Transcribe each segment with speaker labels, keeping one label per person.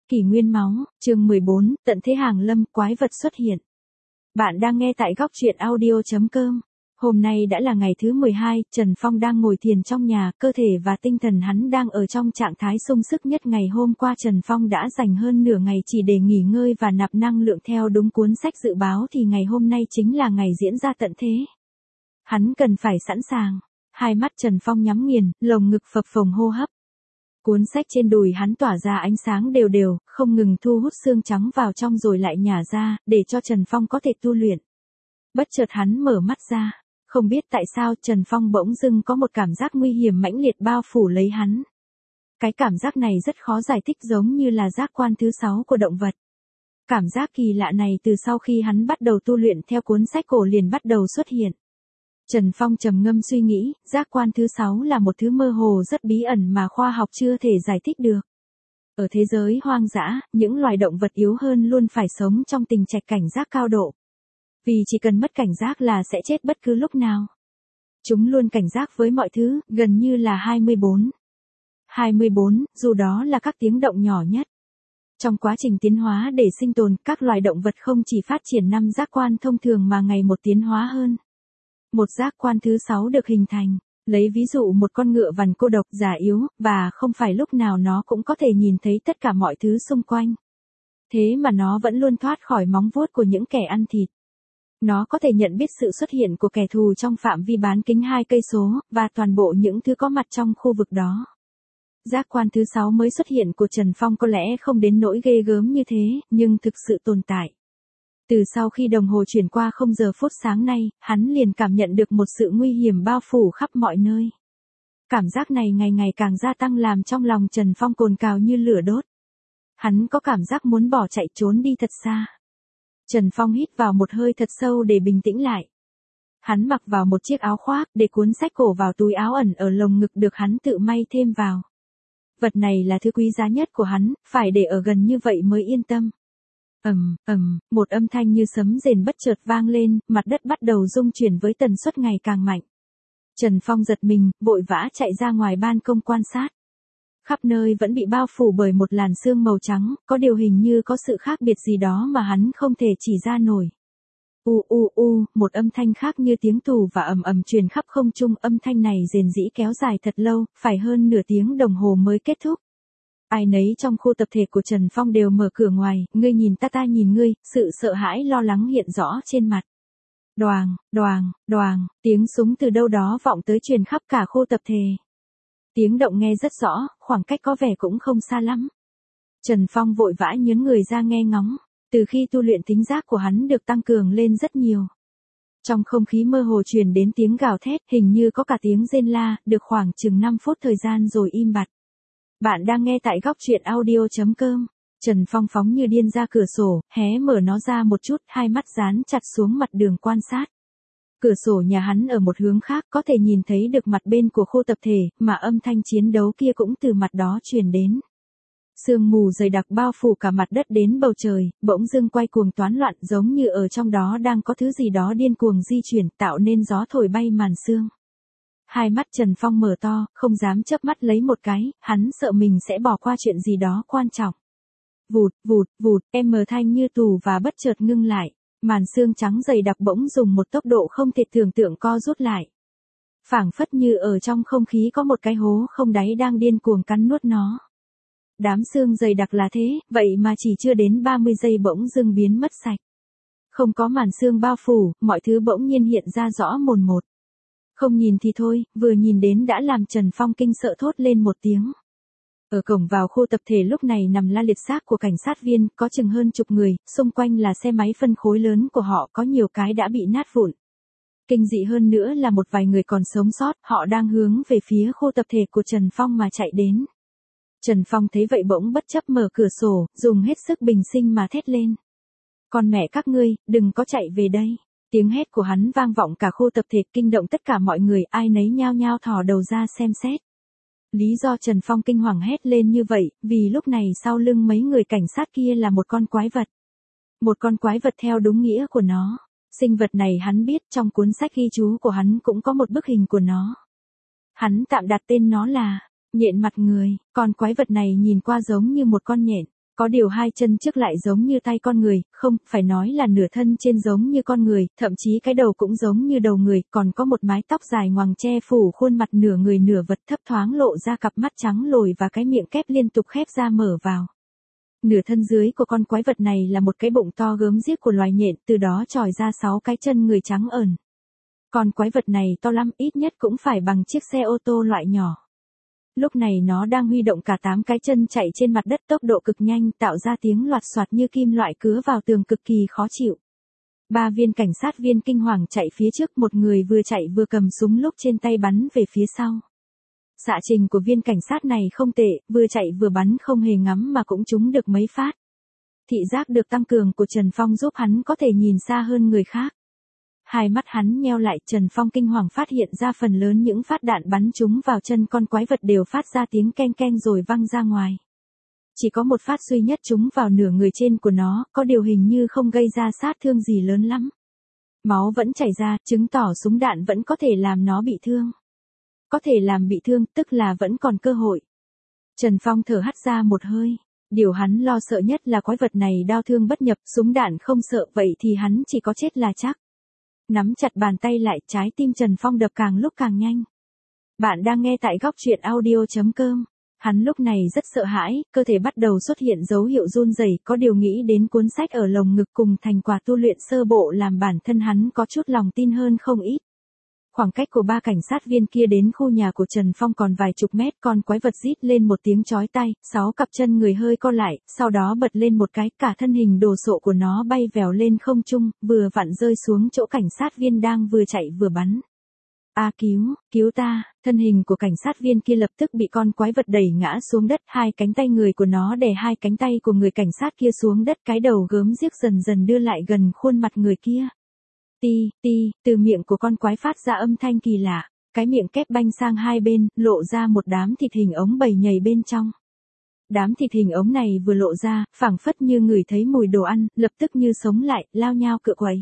Speaker 1: Kỷ nguyên máu, chương 14, tận thế hàng lâm, quái vật xuất hiện. Bạn đang nghe tại góc truyện audio.com. Hôm nay đã là ngày thứ 12, Trần Phong đang ngồi thiền trong nhà, cơ thể và tinh thần hắn đang ở trong trạng thái sung sức nhất. Ngày hôm qua Trần Phong đã dành hơn nửa ngày chỉ để nghỉ ngơi và nạp năng lượng. Theo đúng cuốn sách dự báo thì ngày hôm nay chính là ngày diễn ra tận thế. Hắn cần phải sẵn sàng. Hai mắt Trần Phong nhắm nghiền, lồng ngực phập phồng hô hấp. Cuốn sách trên đùi hắn tỏa ra ánh sáng đều đều, không ngừng thu hút xương trắng vào trong rồi lại nhả ra, để cho Trần Phong có thể tu luyện. Bất chợt hắn mở mắt ra, không biết tại sao Trần Phong bỗng dưng có một cảm giác nguy hiểm mãnh liệt bao phủ lấy hắn. Cái cảm giác này rất khó giải thích, giống như là giác quan thứ 6 của động vật. Cảm giác kỳ lạ này từ sau khi hắn bắt đầu tu luyện theo cuốn sách cổ liền bắt đầu xuất hiện. Trần Phong trầm ngâm suy nghĩ, giác quan thứ 6 là một thứ mơ hồ rất bí ẩn mà khoa học chưa thể giải thích được. Ở thế giới hoang dã, những loài động vật yếu hơn luôn phải sống trong tình trạng cảnh giác cao độ. Vì chỉ cần mất cảnh giác là sẽ chết bất cứ lúc nào. Chúng luôn cảnh giác với mọi thứ, gần như là 24. 24, dù đó là các tiếng động nhỏ nhất. Trong quá trình tiến hóa để sinh tồn, các loài động vật không chỉ phát triển 5 giác quan thông thường mà ngày một tiến hóa hơn. Một giác quan thứ 6 được hình thành, lấy ví dụ một con ngựa vằn cô độc già yếu, và không phải lúc nào nó cũng có thể nhìn thấy tất cả mọi thứ xung quanh. Thế mà nó vẫn luôn thoát khỏi móng vuốt của những kẻ ăn thịt. Nó có thể nhận biết sự xuất hiện của kẻ thù trong phạm vi bán kính 2 cây số, và toàn bộ những thứ có mặt trong khu vực đó. Giác quan thứ 6 mới xuất hiện của Trần Phong có lẽ không đến nỗi ghê gớm như thế, nhưng thực sự tồn tại. Từ sau khi đồng hồ chuyển qua 0 giờ phút sáng nay, hắn liền cảm nhận được một sự nguy hiểm bao phủ khắp mọi nơi. Cảm giác này ngày ngày càng gia tăng làm trong lòng Trần Phong cồn cào như lửa đốt. Hắn có cảm giác muốn bỏ chạy trốn đi thật xa. Trần Phong hít vào một hơi thật sâu để bình tĩnh lại. Hắn mặc vào một chiếc áo khoác để cuốn sách cổ vào túi áo ẩn ở lồng ngực được hắn tự may thêm vào. Vật này là thứ quý giá nhất của hắn, phải để ở gần như vậy mới yên tâm. Một âm thanh như sấm rền bất chợt vang lên, mặt đất bắt đầu rung chuyển với tần suất ngày càng mạnh. Trần Phong giật mình, vội vã chạy ra ngoài ban công quan sát. Khắp nơi vẫn bị bao phủ bởi một làn sương màu trắng, có điều hình như có sự khác biệt gì đó mà hắn không thể chỉ ra nổi. Một âm thanh khác như tiếng tù và ầm truyền khắp không trung, âm thanh này rền rĩ kéo dài thật lâu, phải hơn nửa tiếng đồng hồ mới kết thúc. Ai nấy trong khu tập thể của Trần Phong đều mở cửa ngoài, ngươi nhìn ta nhìn ngươi, sự sợ hãi lo lắng hiện rõ trên mặt. Đoàng, tiếng súng từ đâu đó vọng tới truyền khắp cả khu tập thể. Tiếng động nghe rất rõ, khoảng cách có vẻ cũng không xa lắm. Trần Phong vội vã nhướng người ra nghe ngóng, từ khi tu luyện thính giác của hắn được tăng cường lên rất nhiều. Trong không khí mơ hồ truyền đến tiếng gào thét, hình như có cả tiếng rên la, được khoảng chừng 5 phút thời gian rồi im bặt. Bạn đang nghe tại góc truyện audio.com. Trần Phong phóng như điên ra cửa sổ, hé mở nó ra một chút, hai mắt dán chặt xuống mặt đường quan sát. Cửa sổ nhà hắn ở một hướng khác có thể nhìn thấy được mặt bên của khu tập thể, mà âm thanh chiến đấu kia cũng từ mặt đó truyền đến. Sương mù dày đặc bao phủ cả mặt đất đến bầu trời, bỗng dưng quay cuồng toán loạn, giống như ở trong đó đang có thứ gì đó điên cuồng di chuyển, tạo nên gió thổi bay màn sương. Hai mắt Trần Phong mở to, không dám chớp mắt lấy một cái, hắn sợ mình sẽ bỏ qua chuyện gì đó quan trọng. Vụt, thanh như tù và bất chợt ngưng lại, màn sương trắng dày đặc bỗng dùng một tốc độ không thể tưởng tượng co rút lại. Phảng phất như ở trong không khí có một cái hố không đáy đang điên cuồng cắn nuốt nó. Đám sương dày đặc là thế, vậy mà chỉ chưa đến 30 giây bỗng dưng biến mất sạch. Không có màn sương bao phủ, mọi thứ bỗng nhiên hiện ra rõ mồn một. Không nhìn thì thôi, vừa nhìn đến đã làm Trần Phong kinh sợ thốt lên một tiếng. Ở cổng vào khu tập thể lúc này nằm la liệt xác của cảnh sát viên, có chừng hơn chục người, xung quanh là xe máy phân khối lớn của họ, có nhiều cái đã bị nát vụn. Kinh dị hơn nữa là một vài người còn sống sót, họ đang hướng về phía khu tập thể của Trần Phong mà chạy đến. Trần Phong thấy vậy bỗng bất chấp mở cửa sổ, dùng hết sức bình sinh mà thét lên. Con mẹ các ngươi, đừng có chạy về đây. Tiếng hét của hắn vang vọng cả khu tập thể, kinh động tất cả mọi người, ai nấy nhao nhao thò đầu ra xem xét. Lý do Trần Phong kinh hoàng hét lên như vậy, vì lúc này sau lưng mấy người cảnh sát kia là một con quái vật. Một con quái vật theo đúng nghĩa của nó. Sinh vật này hắn biết, trong cuốn sách ghi chú của hắn cũng có một bức hình của nó. Hắn tạm đặt tên nó là nhện mặt người. Con quái vật này nhìn qua giống như một con nhện. Có điều hai chân trước lại giống như tay con người, không, phải nói là nửa thân trên giống như con người, thậm chí cái đầu cũng giống như đầu người, còn có một mái tóc dài ngoằng che phủ khuôn mặt nửa người nửa vật, thấp thoáng lộ ra cặp mắt trắng lồi và cái miệng kép liên tục khép ra mở vào. Nửa thân dưới của con quái vật này là một cái bụng to gớm ghiếc của loài nhện, từ đó tròi ra 6 cái chân người trắng ẩn. Con quái vật này to lắm, ít nhất cũng phải bằng chiếc xe ô tô loại nhỏ. Lúc này nó đang huy động cả 8 cái chân chạy trên mặt đất tốc độ cực nhanh, tạo ra tiếng loạt soạt như kim loại cứa vào tường cực kỳ khó chịu. 3 viên cảnh sát viên kinh hoàng chạy phía trước, một người vừa chạy vừa cầm súng lúc trên tay bắn về phía sau. Xạ trình của viên cảnh sát này không tệ, vừa chạy vừa bắn không hề ngắm mà cũng trúng được mấy phát. Thị giác được tăng cường của Trần Phong giúp hắn có thể nhìn xa hơn người khác. Hai mắt hắn nheo lại, Trần Phong kinh hoàng phát hiện ra phần lớn những phát đạn bắn trúng vào chân con quái vật đều phát ra tiếng keng keng rồi văng ra ngoài. Chỉ có một phát duy nhất trúng vào nửa người trên của nó, có điều hình như không gây ra sát thương gì lớn lắm. Máu vẫn chảy ra, chứng tỏ súng đạn vẫn có thể làm nó bị thương. Có thể làm bị thương, tức là vẫn còn cơ hội. Trần Phong thở hắt ra một hơi. Điều hắn lo sợ nhất là quái vật này đao thương bất nhập, súng đạn không sợ, vậy thì hắn chỉ có chết là chắc. Nắm chặt bàn tay lại, trái tim Trần Phong đập càng lúc càng nhanh. Bạn đang nghe tại góc truyện audio.com. Hắn lúc này rất sợ hãi, cơ thể bắt đầu xuất hiện dấu hiệu run rẩy, có điều nghĩ đến cuốn sách ở lồng ngực cùng thành quả tu luyện sơ bộ làm bản thân hắn có chút lòng tin hơn không ít. Khoảng cách của 3 cảnh sát viên kia đến khu nhà của Trần Phong còn vài chục mét, con quái vật rít lên một tiếng chói tai, 6 cặp chân người hơi co lại, sau đó bật lên một cái, cả thân hình đồ sộ của nó bay vèo lên không trung, vừa vặn rơi xuống chỗ cảnh sát viên đang vừa chạy vừa bắn. A cứu ta, thân hình của cảnh sát viên kia lập tức bị con quái vật đẩy ngã xuống đất, hai cánh tay người của nó đè hai cánh tay của người cảnh sát kia xuống đất, cái đầu gớm ghiếc dần dần đưa lại gần khuôn mặt người kia. Từ miệng của con quái phát ra âm thanh kỳ lạ, cái miệng kép banh sang hai bên, lộ ra một đám thịt hình ống bầy nhầy bên trong. Đám thịt hình ống này vừa lộ ra, phảng phất như ngửi thấy mùi đồ ăn, lập tức như sống lại, lao nhao cựa quậy.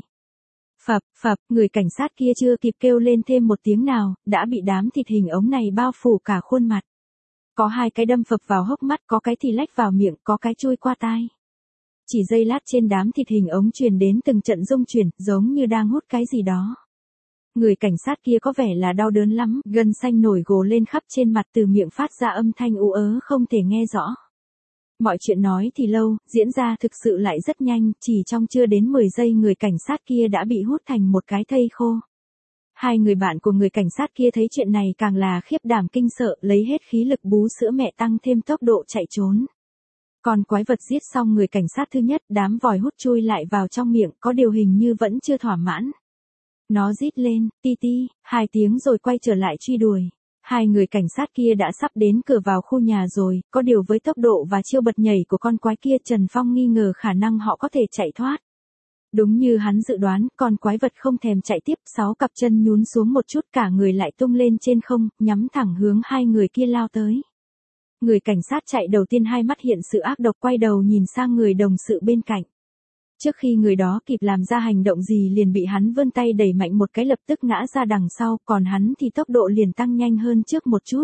Speaker 1: Phập, người cảnh sát kia chưa kịp kêu lên thêm một tiếng nào, đã bị đám thịt hình ống này bao phủ cả khuôn mặt. Có hai cái đâm phập vào hốc mắt, có cái thì lách vào miệng, có cái chui qua tai. Chỉ giây lát trên đám thịt hình ống truyền đến từng trận rung chuyển, giống như đang hút cái gì đó. Người cảnh sát kia có vẻ là đau đớn lắm, gân xanh nổi gồ lên khắp trên mặt, từ miệng phát ra âm thanh ú ớ không thể nghe rõ. Mọi chuyện nói thì lâu, diễn ra thực sự lại rất nhanh, chỉ trong chưa đến 10 giây người cảnh sát kia đã bị hút thành một cái thây khô. Hai người bạn của người cảnh sát kia thấy chuyện này càng là khiếp đảm kinh sợ, lấy hết khí lực bú sữa mẹ tăng thêm tốc độ chạy trốn. Còn quái vật giết xong người cảnh sát thứ nhất, đám vòi hút chui lại vào trong miệng, có điều hình như vẫn chưa thỏa mãn. Nó rít lên, ti, 2 tiếng rồi quay trở lại truy đuổi. Hai người cảnh sát kia đã sắp đến cửa vào khu nhà rồi, có điều với tốc độ và chiêu bật nhảy của con quái kia, Trần Phong nghi ngờ khả năng họ có thể chạy thoát. Đúng như hắn dự đoán, con quái vật không thèm chạy tiếp, 6 cặp chân nhún xuống một chút, cả người lại tung lên trên không, nhắm thẳng hướng hai người kia lao tới. Người cảnh sát chạy đầu tiên hai mắt hiện sự ác độc, quay đầu nhìn sang người đồng sự bên cạnh. Trước khi người đó kịp làm ra hành động gì liền bị hắn vươn tay đẩy mạnh một cái, lập tức ngã ra đằng sau, còn hắn thì tốc độ liền tăng nhanh hơn trước một chút.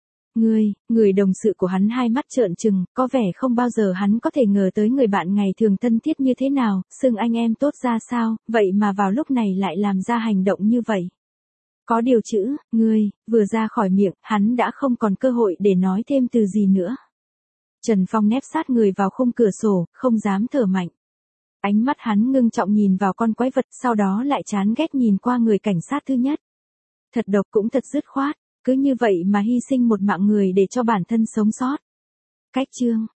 Speaker 1: Người đồng sự của hắn hai mắt trợn trừng, có vẻ không bao giờ hắn có thể ngờ tới người bạn ngày thường thân thiết như thế nào, xưng anh em tốt ra sao, vậy mà vào lúc này lại làm ra hành động như vậy. Có điều chữ, vừa ra khỏi miệng, hắn đã không còn cơ hội để nói thêm từ gì nữa. Trần Phong nép sát người vào khung cửa sổ, không dám thở mạnh. Ánh mắt hắn ngưng trọng nhìn vào con quái vật, sau đó lại chán ghét nhìn qua người cảnh sát thứ nhất. Thật độc cũng thật dứt khoát, cứ như vậy mà hy sinh một mạng người để cho bản thân sống sót. Cách chương